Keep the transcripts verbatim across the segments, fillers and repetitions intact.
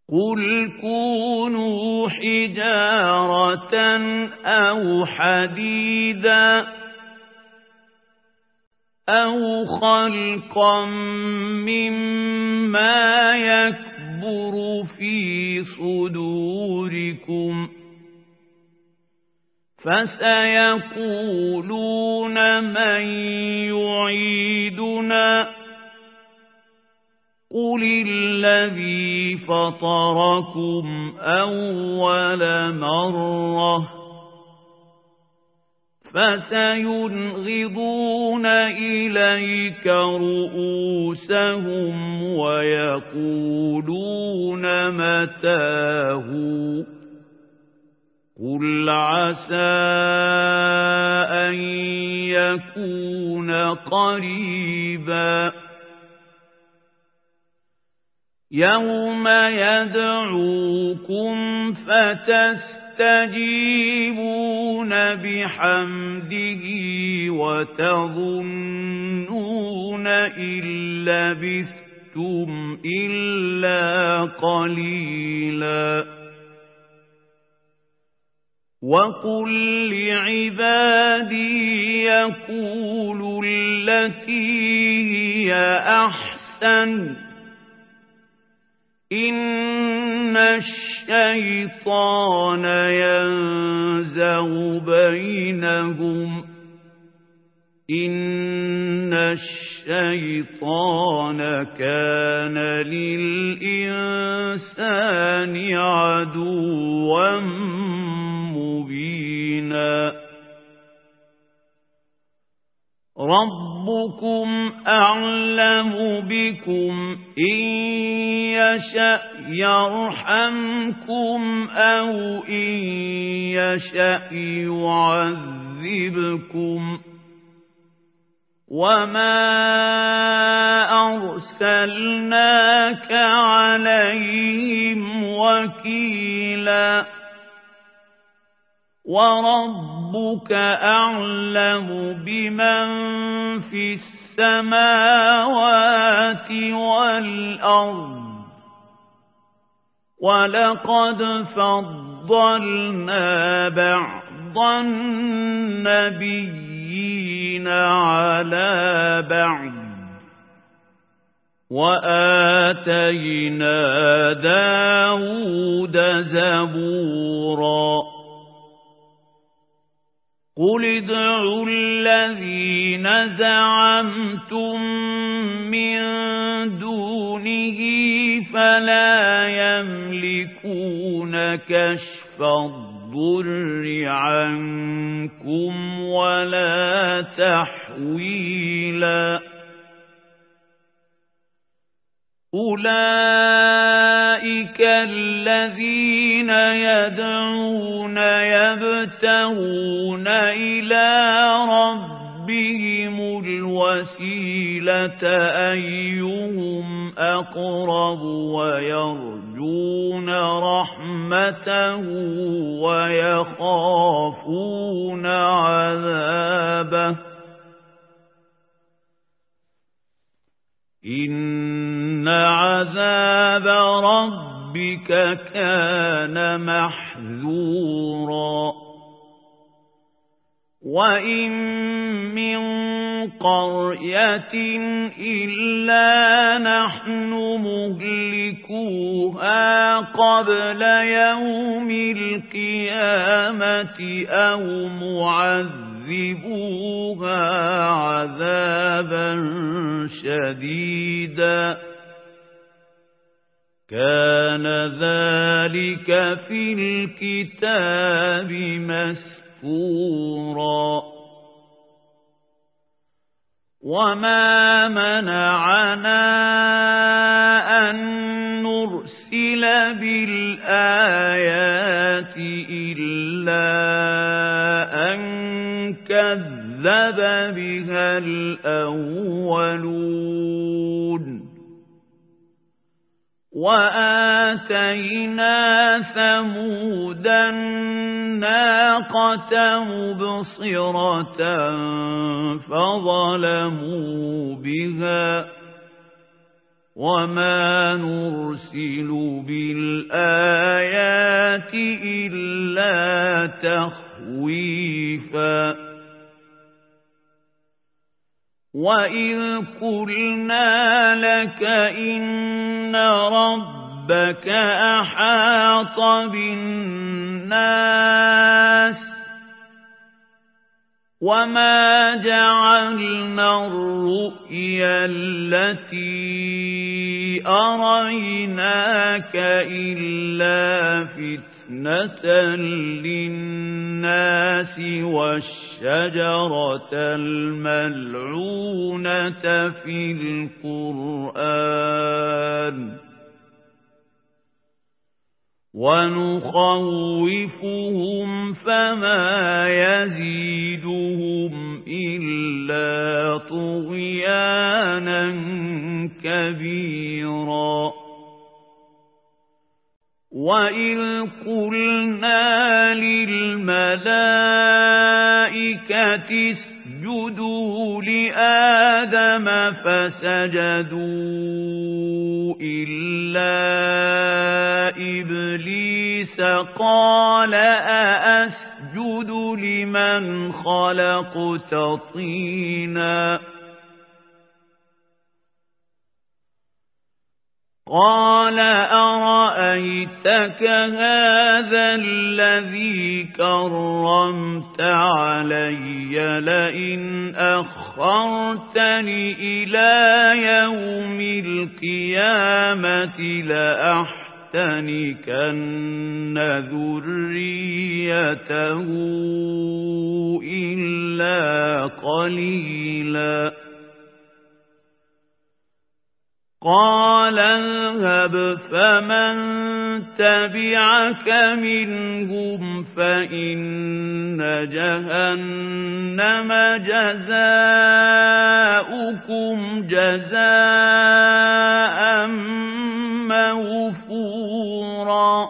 قل كونوا حجارة أو حديدا أو خلقا مما يكبر في صدوركم فسيقولون من يعيدنا قل الذي فطركم أول مرة فسينغضون إليك رؤوسهم ويقولون متاه قل عسى أن يكون قريبا يوم يدعوكم فتستجيبون بحمده وتظنون إن لبثتم إلا قليلا وقل لعبادي يقولوا التي هي أحسن إن الشيطان ينزغ بينهم إن الشيطان كان للإنسان عدوا مبينا ربكم أعلم بكم إن يشأ يرحمكم أو إن يشأ يعذبكم وما أرسلناك عليهم وكيلا وربك أعلم بمن في السماوات والأرض ولقد فضلنا بعض النبيين على بعض وآتينا داود زبورا قل ادعوا الذين زعمتم من دونه فلا يملكون كشف الضر عنكم ولا تحويلا أولئك الذين يدعون يبتغون إلى ربهم الوسيلة أيهم أقرب ويرجون رحمته ويخافون عذابه إن عذاب ربك كان محذورا وإن من قرية إلا نحن مهلكوها قبل يوم القيامة أو معذبوها عذابا شديدا كان ذلك في الكتاب مسطورا وما منعنا أن نرسل بالآيات إلا أن كذب بها الأولون وآتينا ثمود الناقة مبصرة فظلموا بها وما نرسل بالآيات إلا تخويفا وإذ قلنا لك إن ربك أحاط بالناس وما جعلنا الرؤيا التي أريناك إلا فتنة للناس والشجرة الملعونة في القرآن ونخوفهم فما يزيدهم إلا طغيانا كبيرا وإذ قلنا للملائكة اسجدوا لآدم فسجدوا إلا إبليس قال أأسجد لمن خلقت طينا قال أرأيتك هذا الذي كرمت علي لئن أخرتني إلى يوم القيامة لأحتنكن ذريته إلا قليلا قال اذهب فمن تبعك منهم فإن جهنم جزاؤكم جزاء موفورا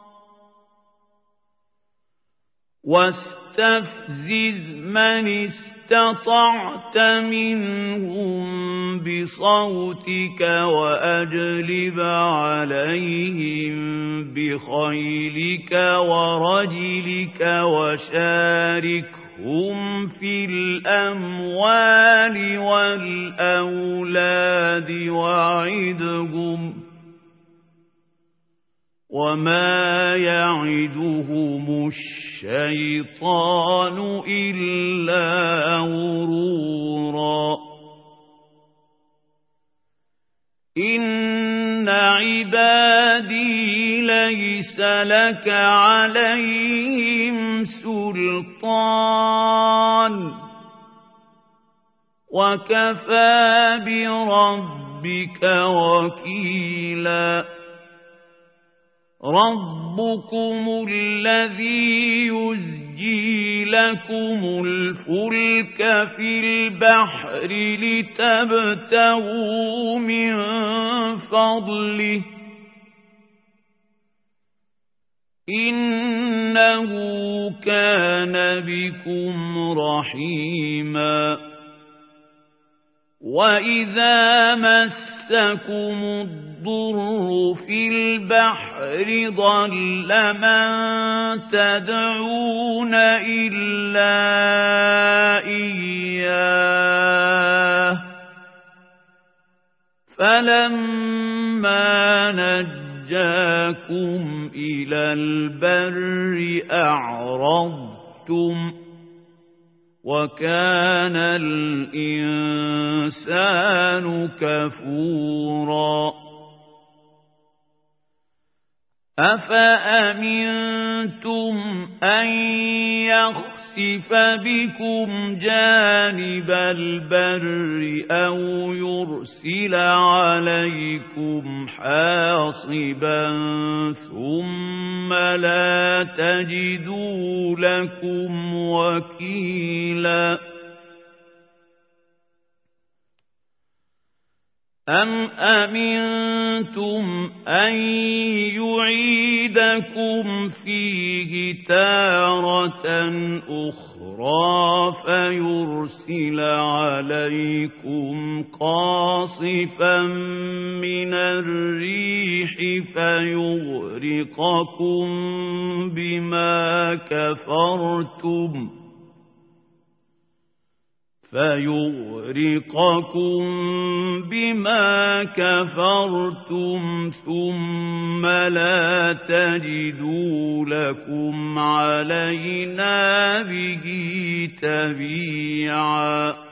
واستفزز من استطعت منهم بصوتك وأجلب عليهم بخيلك ورجلك وشاركهم في الأموال والأولاد وعدهم وما يعدهم الشيطان إلا غرورا إن عبادي ليس لك عليهم سلطان وكفى بربك وكيلا ربكم الذي يزجي لكم الفلك في البحر لتبتغوا من فضله إنه كان بكم رحيما وإذا مسكم الضر في البحر ضل من تدعون إلا إياه فلما نجاكم إلى البر أعرضتم وكان الإنسان كفورا أفأمنتم أن يخسف بكم جانب البر أو يرسل عليكم حاصبا ثم لا تجدوا لكم وكيلا أَمْ أَمِنْتُمْ أَنْ يُعِيدَكُمْ فِيهِ تَارَةً أُخْرَى فَيُرْسِلَ عَلَيْكُمْ قَاصِفًا مِنَ الرِّيحِ فَيُغْرِقَكُمْ بِمَا كَفَرْتُمْ فَيُغْرِقَكُم بِمَا كَفَرْتُمْ ثُمَّ لَا تَجِدُوا لَكُمْ عَلَيْنَا بِهِ تَبِيعًا